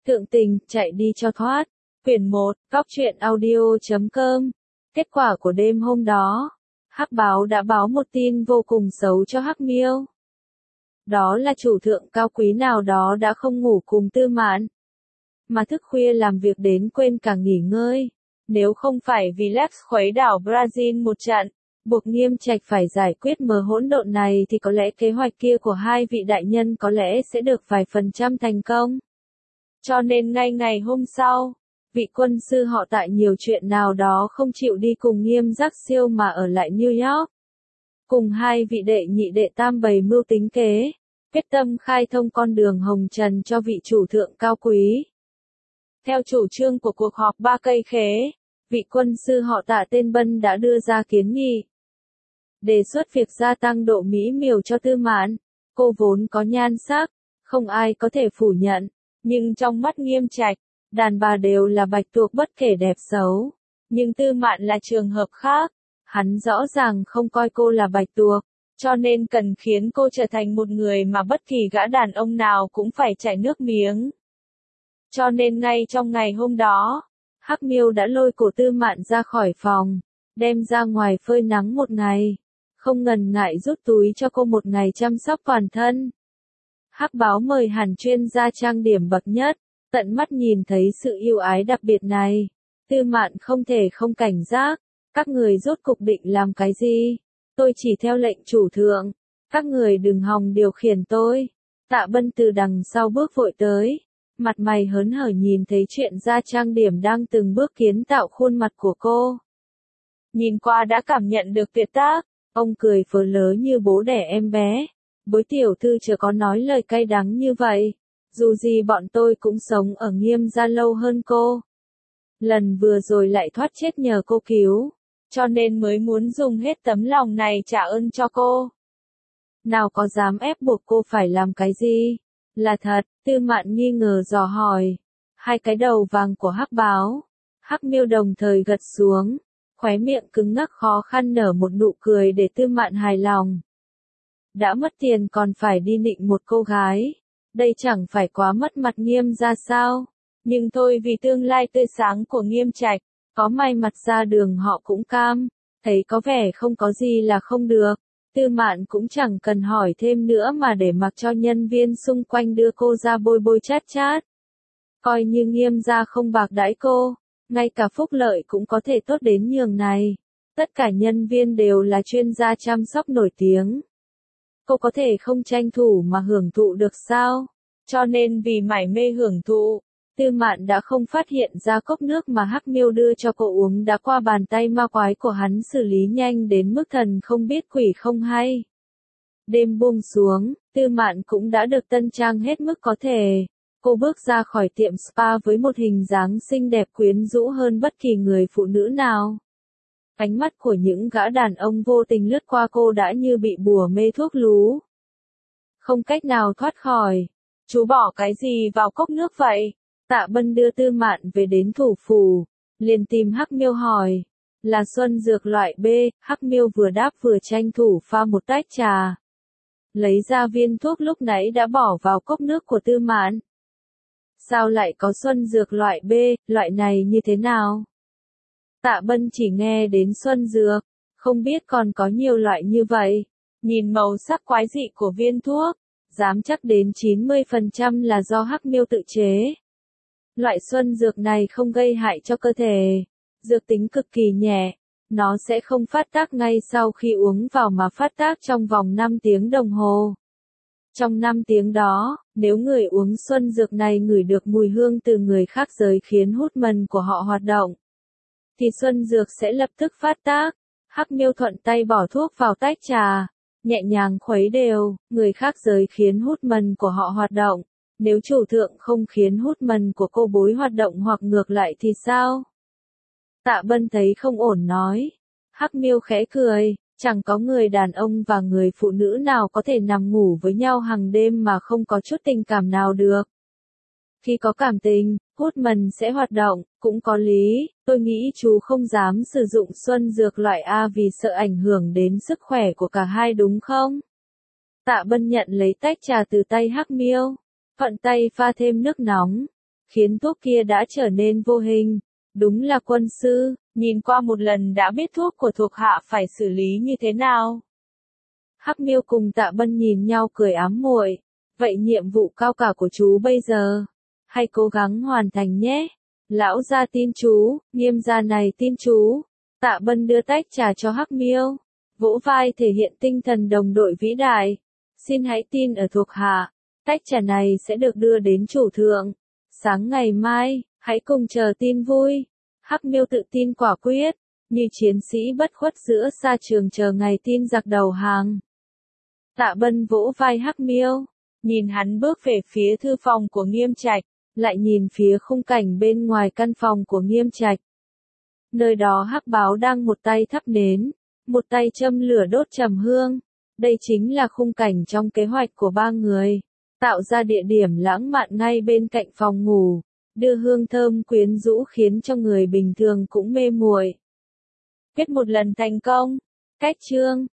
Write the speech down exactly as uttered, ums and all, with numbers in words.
Thượng tình, chạy đi cho thoát. Quyển một, Cóc truyện audio chấm com. Kết quả của đêm hôm đó, Hắc Báo đã báo một tin vô cùng xấu cho Hắc Miêu. Đó là chủ thượng cao quý nào đó đã không ngủ cùng Tư Mạn, mà thức khuya làm việc đến quên cả nghỉ ngơi. Nếu không phải vì Lex khuấy đảo Brazil một trận, buộc Nghiêm Trạch phải giải quyết mớ hỗn độn này thì có lẽ kế hoạch kia của hai vị đại nhân có lẽ sẽ được vài phần trăm thành công. Cho nên ngay ngày hôm sau, vị quân sư họ Tại nhiều chuyện nào đó không chịu đi cùng Nghiêm Giác Siêu mà ở lại New York. Cùng hai vị đệ nhị đệ tam bày mưu tính kế, quyết tâm khai thông con đường hồng trần cho vị chủ thượng cao quý. Theo chủ trương của cuộc họp ba cây khế, vị quân sư họ Tạ tên Bân đã đưa ra kiến nghị. Đề xuất việc gia tăng độ mỹ miều cho Tư Mạn. Cô vốn có nhan sắc, không ai có thể phủ nhận, nhưng trong mắt Nghiêm Trạch, đàn bà đều là bạch tuộc bất kể đẹp xấu. Nhưng Tư Mạn là trường hợp khác, hắn rõ ràng không coi cô là bạch tuộc, cho nên cần khiến cô trở thành một người mà bất kỳ gã đàn ông nào cũng phải chảy nước miếng. Cho nên ngay trong ngày hôm đó, Hắc Miêu đã lôi cổ Tư Mạn ra khỏi phòng, đem ra ngoài phơi nắng một ngày, không ngần ngại rút túi cho cô một ngày chăm sóc toàn thân. Hắc Báo mời hẳn chuyên gia trang điểm bậc nhất, tận mắt nhìn thấy sự yêu ái đặc biệt này. Tư Mạn không thể không cảnh giác, các người rốt cục định làm cái gì? Tôi chỉ theo lệnh chủ thượng, các người đừng hòng điều khiển tôi. Tạ Bân từ đằng sau bước vội tới, mặt mày hớn hở nhìn thấy chuyện gia trang điểm đang từng bước kiến tạo khuôn mặt của cô. Nhìn qua đã cảm nhận được tuyệt tác, ông cười phớ lớ như bố đẻ em bé. Bối tiểu thư chưa có nói lời cay đắng như vậy, dù gì bọn tôi cũng sống ở Nghiêm gia lâu hơn cô. Lần vừa rồi lại thoát chết nhờ cô cứu, cho nên mới muốn dùng hết tấm lòng này trả ơn cho cô. Nào có dám ép buộc cô phải làm cái gì? Là thật, Tư Mạn nghi ngờ dò hỏi. Hai cái đầu vàng của Hắc Báo, Hắc Miêu đồng thời gật xuống, khóe miệng cứng ngắc khó khăn nở một nụ cười để Tư Mạn hài lòng. Đã mất tiền còn phải đi nịnh một cô gái, đây chẳng phải quá mất mặt Nghiêm ra sao? Nhưng thôi, vì tương lai tươi sáng của Nghiêm Trạch, có may mặt ra đường họ cũng cam, thấy có vẻ không có gì là không được. Tư Mạn cũng chẳng cần hỏi thêm nữa mà để mặc cho nhân viên xung quanh đưa cô ra bôi bôi chát chát. Coi như Nghiêm gia không bạc đãi cô, ngay cả phúc lợi cũng có thể tốt đến nhường này. Tất cả nhân viên đều là chuyên gia chăm sóc nổi tiếng. Cô có thể không tranh thủ mà hưởng thụ được sao? Cho nên vì mải mê hưởng thụ, Tư Mạn đã không phát hiện ra cốc nước mà Hắc Miêu đưa cho cô uống đã qua bàn tay ma quái của hắn xử lý nhanh đến mức thần không biết quỷ không hay. Đêm buông xuống, Tư Mạn cũng đã được tân trang hết mức có thể. Cô bước ra khỏi tiệm spa với một hình dáng xinh đẹp quyến rũ hơn bất kỳ người phụ nữ nào. Ánh mắt của những gã đàn ông vô tình lướt qua cô đã như bị bùa mê thuốc lú. Không cách nào thoát khỏi. Chú bỏ cái gì vào cốc nước vậy? Tạ Bân đưa Tư Mạn về đến thủ phủ, liền tìm Hắc Miêu hỏi. Là xuân dược loại B, Hắc Miêu vừa đáp vừa tranh thủ pha một tách trà. Lấy ra viên thuốc lúc nãy đã bỏ vào cốc nước của Tư Mạn. Sao lại có xuân dược loại B, loại này như thế nào? Tạ Bân chỉ nghe đến xuân dược, không biết còn có nhiều loại như vậy. Nhìn màu sắc quái dị của viên thuốc, dám chắc đến chín mươi phần trăm là do Hắc Miêu tự chế. Loại xuân dược này không gây hại cho cơ thể, dược tính cực kỳ nhẹ, nó sẽ không phát tác ngay sau khi uống vào mà phát tác trong vòng năm tiếng đồng hồ. Trong năm tiếng đó, nếu người uống xuân dược này ngửi được mùi hương từ người khác giới khiến hút mần của họ hoạt động, thì xuân dược sẽ lập tức phát tác. Hắc Miêu thuận tay bỏ thuốc vào tách trà, nhẹ nhàng khuấy đều, người khác giới khiến hút mần của họ hoạt động. Nếu chủ thượng không khiến hút mần của cô bối hoạt động hoặc ngược lại thì sao? Tạ Bân thấy không ổn nói. Hắc Miêu khẽ cười, chẳng có người đàn ông và người phụ nữ nào có thể nằm ngủ với nhau hàng đêm mà không có chút tình cảm nào được. Khi có cảm tình, hút mần sẽ hoạt động, cũng có lý. Tôi nghĩ chú không dám sử dụng xuân dược loại A vì sợ ảnh hưởng đến sức khỏe của cả hai đúng không? Tạ Bân nhận lấy tách trà từ tay Hắc Miêu, thuận tay pha thêm nước nóng, khiến thuốc kia đã trở nên vô hình. Đúng là quân sư, nhìn qua một lần đã biết thuốc của thuộc hạ phải xử lý như thế nào. Hắc Miêu cùng Tạ Bân nhìn nhau cười ám muội. Vậy nhiệm vụ cao cả của chú bây giờ? Hãy cố gắng hoàn thành nhé. Lão gia tin chú, Nghiêm gia này tin chú. Tạ Bân đưa tách trà cho Hắc Miêu, vỗ vai thể hiện tinh thần đồng đội vĩ đại. Xin hãy tin ở thuộc hạ, tách trà này sẽ được đưa đến chủ thượng. Sáng ngày mai, hãy cùng chờ tin vui. Hắc Miêu tự tin quả quyết, như chiến sĩ bất khuất giữa sa trường chờ ngày tin giặc đầu hàng. Tạ Bân vỗ vai Hắc Miêu, nhìn hắn bước về phía thư phòng của Nghiêm Trạch, lại nhìn phía khung cảnh bên ngoài căn phòng của Nghiêm Trạch. Nơi đó Hắc Báo đang một tay thắp nến, một tay châm lửa đốt trầm hương. Đây chính là khung cảnh trong kế hoạch của ba người, tạo ra địa điểm lãng mạn ngay bên cạnh phòng ngủ, đưa hương thơm quyến rũ khiến cho người bình thường cũng mê muội. Kết một lần thành công. Cách chương